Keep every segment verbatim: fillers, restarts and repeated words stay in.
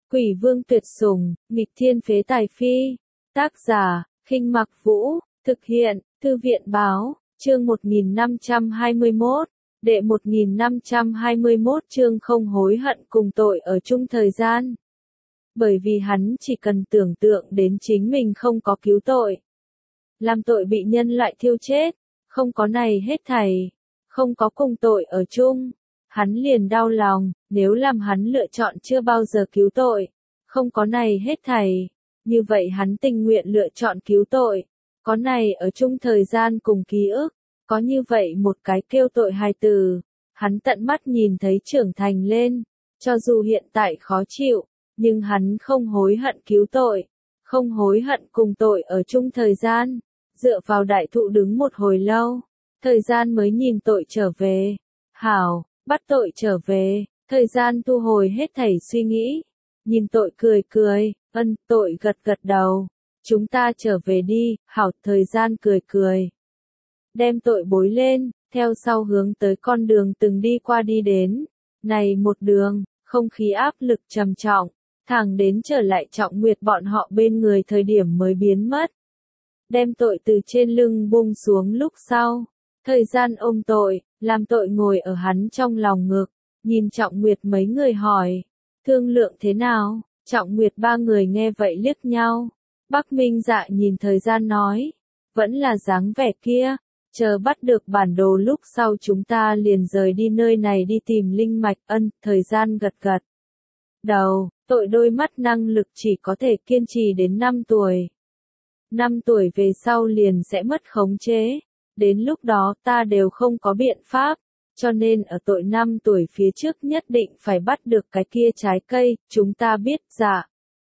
Quỷ vương tuyệt sủng, nghịch thiên phế tài phi. Tác giả, Khinh Mặc Vũ, thực hiện, Thư viện báo, chương một nghìn năm trăm hai mươi mốt, đệ một nghìn năm trăm hai mươi mốt chương không hối hận cùng tội ở chung thời gian. Bởi vì hắn chỉ cần tưởng tượng đến chính mình không có cứu tội. Làm tội bị nhân loại thiêu chết, không có này hết thảy, không có cùng tội ở chung. Hắn liền đau lòng, nếu làm hắn lựa chọn chưa bao giờ cứu tội, không có này hết thảy, như vậy hắn tình nguyện lựa chọn cứu tội, có này ở chung thời gian cùng ký ức, có như vậy một cái kêu tội hài tử, hắn tận mắt nhìn thấy trưởng thành lên, cho dù hiện tại khó chịu, nhưng hắn không hối hận cứu tội, không hối hận cùng tội ở chung thời gian, dựa vào đại thụ đứng một hồi lâu, thời gian mới nhìn tội trở về, hảo. Bắt tội trở về, thời gian thu hồi hết thảy suy nghĩ. Nhìn tội cười cười, ân, tội gật gật đầu. Chúng ta trở về đi, hảo, thời gian cười cười. Đem tội bối lên, theo sau hướng tới con đường từng đi qua đi đến. Này một đường, không khí áp lực trầm trọng, thẳng đến trở lại Trọng Nguyệt bọn họ bên người thời điểm mới biến mất. Đem tội từ trên lưng buông xuống lúc sau. Thời gian ôm tội, làm tội ngồi ở hắn trong lòng ngực, nhìn Trọng Nguyệt mấy người hỏi, thương lượng thế nào? Trọng Nguyệt ba người nghe vậy liếc nhau, Bắc Minh Dạ nhìn thời gian nói, vẫn là dáng vẻ kia, chờ bắt được bản đồ lúc sau chúng ta liền rời đi nơi này đi tìm linh mạch. Ân, thời gian gật gật đầu, tội đôi mắt năng lực chỉ có thể kiên trì đến năm tuổi. năm tuổi về sau liền sẽ mất khống chế. Đến lúc đó ta đều không có biện pháp, cho nên ở tội năm tuổi phía trước nhất định phải bắt được cái kia trái cây, chúng ta biết. Dạ.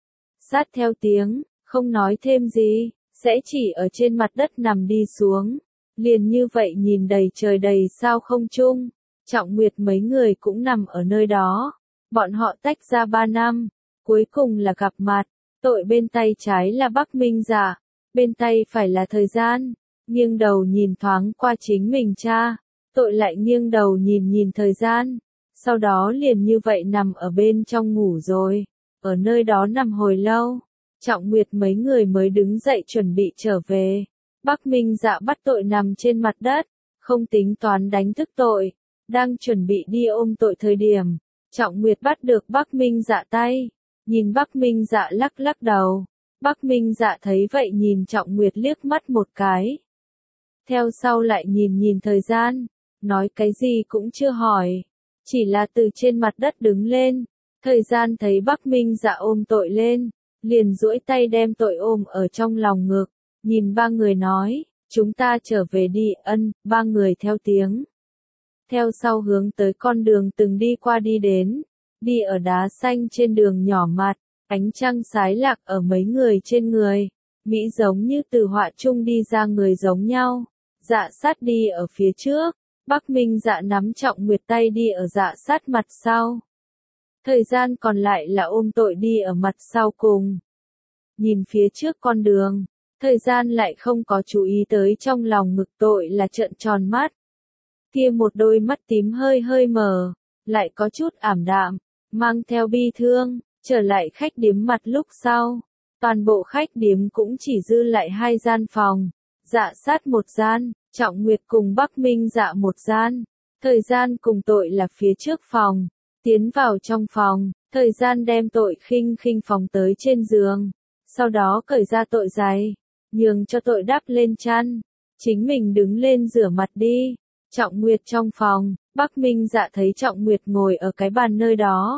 Sát theo tiếng, không nói thêm gì, sẽ chỉ ở trên mặt đất nằm đi xuống, liền như vậy nhìn đầy trời đầy sao không trung. Trọng Nguyệt mấy người cũng nằm ở nơi đó, bọn họ tách ra ba năm, cuối cùng là gặp mặt, tội bên tay trái là Bắc Minh Dạ, bên tay phải là thời gian. Nghiêng đầu nhìn thoáng qua chính mình cha, tội lại nghiêng đầu nhìn nhìn thời gian, sau đó liền như vậy nằm ở bên trong ngủ rồi, ở nơi đó nằm hồi lâu, Trọng Nguyệt mấy người mới đứng dậy chuẩn bị trở về, Bắc Minh Dạ bắt tội nằm trên mặt đất, không tính toán đánh thức tội, đang chuẩn bị đi ôm tội thời điểm, Trọng Nguyệt bắt được Bắc Minh Dạ tay, nhìn Bắc Minh Dạ lắc lắc đầu, Bắc Minh Dạ thấy vậy nhìn Trọng Nguyệt liếc mắt một cái. Theo sau lại nhìn nhìn thời gian, nói cái gì cũng chưa hỏi, chỉ là từ trên mặt đất đứng lên, thời gian thấy Bắc Minh Dạ ôm tội lên, liền duỗi tay đem tội ôm ở trong lòng ngực, nhìn ba người nói, chúng ta trở về đi. Ân, ba người theo tiếng. Theo sau hướng tới con đường từng đi qua đi đến, đi ở đá xanh trên đường nhỏ mặt, ánh trăng sái lạc ở mấy người trên người, Mỹ giống như từ họa chung đi ra người giống nhau. Dạ sát đi ở phía trước, Bắc Minh Dạ nắm Trọng Nguyệt tay đi ở dạ sát mặt sau. Thời gian còn lại là ôm tội đi ở mặt sau cùng. Nhìn phía trước con đường, thời gian lại không có chú ý tới trong lòng ngực tội là trợn tròn mắt. Kia một đôi mắt tím hơi hơi mờ, lại có chút ảm đạm, mang theo bi thương, trở lại khách điếm mặt lúc sau. Toàn bộ khách điếm cũng chỉ dư lại hai gian phòng. Dạ sát một gian, Trọng Nguyệt cùng Bắc Minh Dạ một gian, thời gian cùng tội là phía trước phòng, tiến vào trong phòng, thời gian đem tội khinh khinh phóng tới trên giường, sau đó cởi ra tội giày, nhường cho tội đắp lên chăn, chính mình đứng lên rửa mặt đi. Trọng Nguyệt trong phòng, Bắc Minh Dạ thấy Trọng Nguyệt ngồi ở cái bàn nơi đó,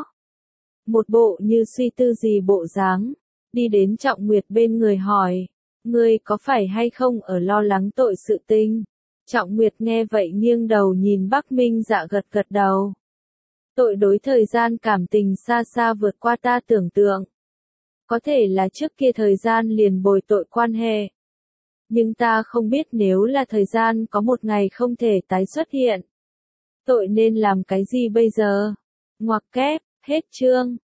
một bộ như suy tư gì bộ dáng, đi đến Trọng Nguyệt bên người hỏi. Ngươi có phải hay không ở lo lắng tội sự tình? Trọng Nguyệt nghe vậy nghiêng đầu nhìn Bắc Minh Dạ gật gật đầu. Tội đối thời gian cảm tình xa xa vượt qua ta tưởng tượng. Có thể là trước kia thời gian liền bồi tội quan hệ. Nhưng ta không biết nếu là thời gian có một ngày không thể tái xuất hiện. Tội nên làm cái gì bây giờ? Ngoặc kép, hết chương.